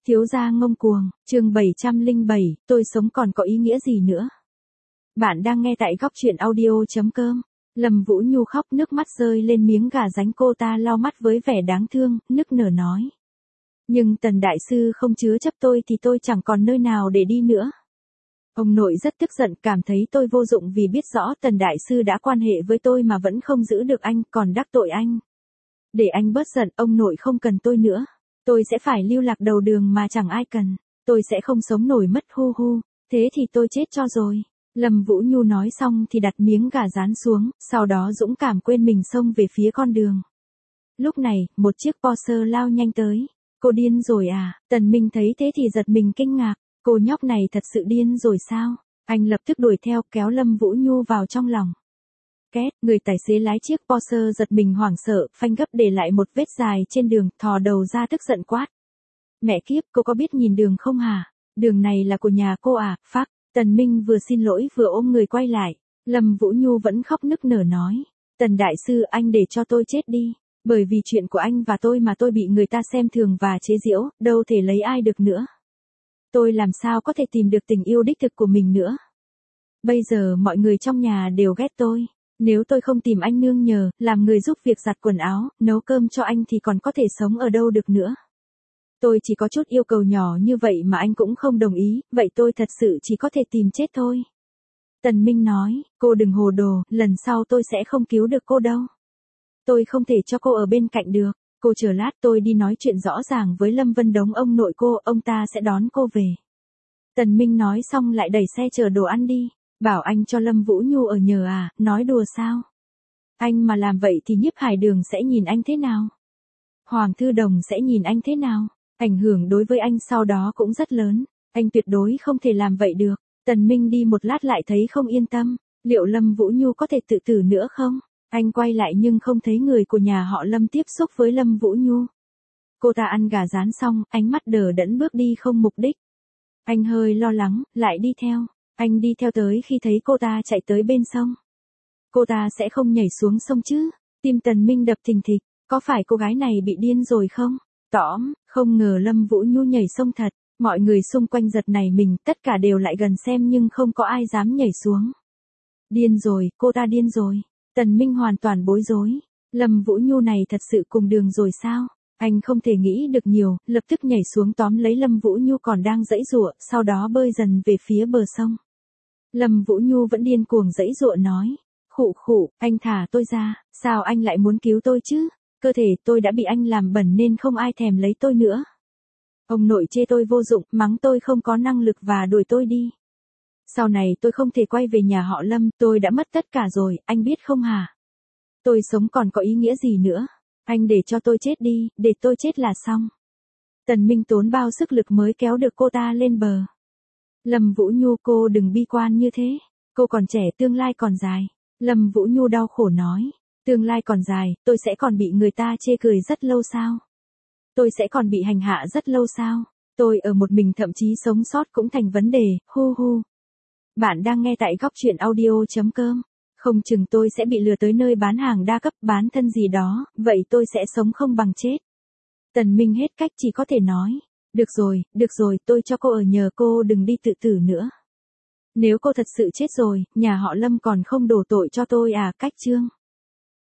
Thiếu gia ngông cuồng, chương 707, tôi sống còn có ý nghĩa gì nữa? Bạn đang nghe tại góc truyện audio.com. Lâm Vũ Nhu khóc nước mắt rơi lên miếng gà rán, cô ta lau mắt với vẻ đáng thương, nức nở nói. Nhưng Tần Đại Sư không chứa chấp tôi thì tôi chẳng còn nơi nào để đi nữa. Ông nội rất tức giận, cảm thấy tôi vô dụng vì biết rõ Tần Đại Sư đã quan hệ với tôi mà vẫn không giữ được anh, còn đắc tội anh. Để anh bớt giận, ông nội không cần tôi nữa. Tôi sẽ phải lưu lạc đầu đường mà chẳng ai cần. Tôi sẽ không sống nổi mất, hu hu. Thế thì tôi chết cho rồi. Lâm Vũ Nhu nói xong thì đặt miếng gà rán xuống, sau đó dũng cảm quên mình xông về phía con đường. Lúc này, một chiếc Porsche lao nhanh tới. Cô điên rồi à? Tần Minh thấy thế thì giật mình kinh ngạc. Cô nhóc này thật sự điên rồi sao? Anh lập tức đuổi theo, kéo Lâm Vũ Nhu vào trong lòng. Két, người tài xế lái chiếc Porsche giật mình hoảng sợ, phanh gấp để lại một vết dài trên đường, thò đầu ra tức giận quát. Mẹ kiếp, cô có biết nhìn đường không hả? Đường này là của nhà cô à? Phác. Tần Minh vừa xin lỗi vừa ôm người quay lại. Lâm Vũ Nhu vẫn khóc nức nở nói. Tần Đại Sư, anh để cho tôi chết đi. Bởi vì chuyện của anh và tôi mà tôi bị người ta xem thường và chế giễu, đâu thể lấy ai được nữa. Tôi làm sao có thể tìm được tình yêu đích thực của mình nữa. Bây giờ mọi người trong nhà đều ghét tôi. Nếu tôi không tìm anh nương nhờ, làm người giúp việc giặt quần áo, nấu cơm cho anh thì còn có thể sống ở đâu được nữa. Tôi chỉ có chút yêu cầu nhỏ như vậy mà anh cũng không đồng ý, vậy tôi thật sự chỉ có thể tìm chết thôi. Tần Minh nói, cô đừng hồ đồ, lần sau tôi sẽ không cứu được cô đâu. Tôi không thể cho cô ở bên cạnh được, cô chờ lát tôi đi nói chuyện rõ ràng với Lâm Vân Đống ông nội cô, ông ta sẽ đón cô về. Tần Minh nói xong lại đẩy xe chở đồ ăn đi. Bảo anh cho Lâm Vũ Nhu ở nhờ à, nói đùa sao? Anh mà làm vậy thì Nhiếp Hải Đường sẽ nhìn anh thế nào? Hoàng Thư Đồng sẽ nhìn anh thế nào? Ảnh hưởng đối với anh sau đó cũng rất lớn. Anh tuyệt đối không thể làm vậy được. Tần Minh đi một lát lại thấy không yên tâm. Liệu Lâm Vũ Nhu có thể tự tử nữa không? Anh quay lại nhưng không thấy người của nhà họ Lâm tiếp xúc với Lâm Vũ Nhu. Cô ta ăn gà rán xong, ánh mắt đờ đẫn bước đi không mục đích. Anh hơi lo lắng, lại đi theo. Anh đi theo tới khi thấy cô ta chạy tới bên sông. Cô ta sẽ không nhảy xuống sông chứ? Tim Tần Minh đập thình thịch, có phải cô gái này bị điên rồi không? Tóm, không ngờ Lâm Vũ Nhu nhảy sông thật, mọi người xung quanh giật nảy mình, tất cả đều lại gần xem nhưng không có ai dám nhảy xuống. Điên rồi, cô ta điên rồi. Tần Minh hoàn toàn bối rối. Lâm Vũ Nhu này thật sự cùng đường rồi sao? Anh không thể nghĩ được nhiều, lập tức nhảy xuống tóm lấy Lâm Vũ Nhu còn đang giãy giụa, sau đó bơi dần về phía bờ sông. Lâm Vũ Nhu vẫn điên cuồng giãy giụa nói, khụ khụ, anh thả tôi ra, sao anh lại muốn cứu tôi chứ? Cơ thể tôi đã bị anh làm bẩn nên không ai thèm lấy tôi nữa. Ông nội chê tôi vô dụng, mắng tôi không có năng lực và đuổi tôi đi. Sau này tôi không thể quay về nhà họ Lâm, tôi đã mất tất cả rồi, anh biết không hả? Tôi sống còn có ý nghĩa gì nữa? Anh để cho tôi chết đi, để tôi chết là xong. Tần Minh tốn bao sức lực mới kéo được cô ta lên bờ. Lâm Vũ Nhu, cô đừng bi quan như thế. Cô còn trẻ, tương lai còn dài. Lâm Vũ Nhu đau khổ nói. Tương lai còn dài, tôi sẽ còn bị người ta chê cười rất lâu sao? Tôi sẽ còn bị hành hạ rất lâu sao? Tôi ở một mình thậm chí sống sót cũng thành vấn đề, hu hu. Bạn đang nghe tại góc truyện audio.com. Không chừng tôi sẽ bị lừa tới nơi bán hàng đa cấp, bán thân gì đó, vậy tôi sẽ sống không bằng chết. Tần Minh hết cách chỉ có thể nói. Được rồi, tôi cho cô ở nhờ, cô đừng đi tự tử nữa. Nếu cô thật sự chết rồi, nhà họ Lâm còn không đổ tội cho tôi à? Cách chương.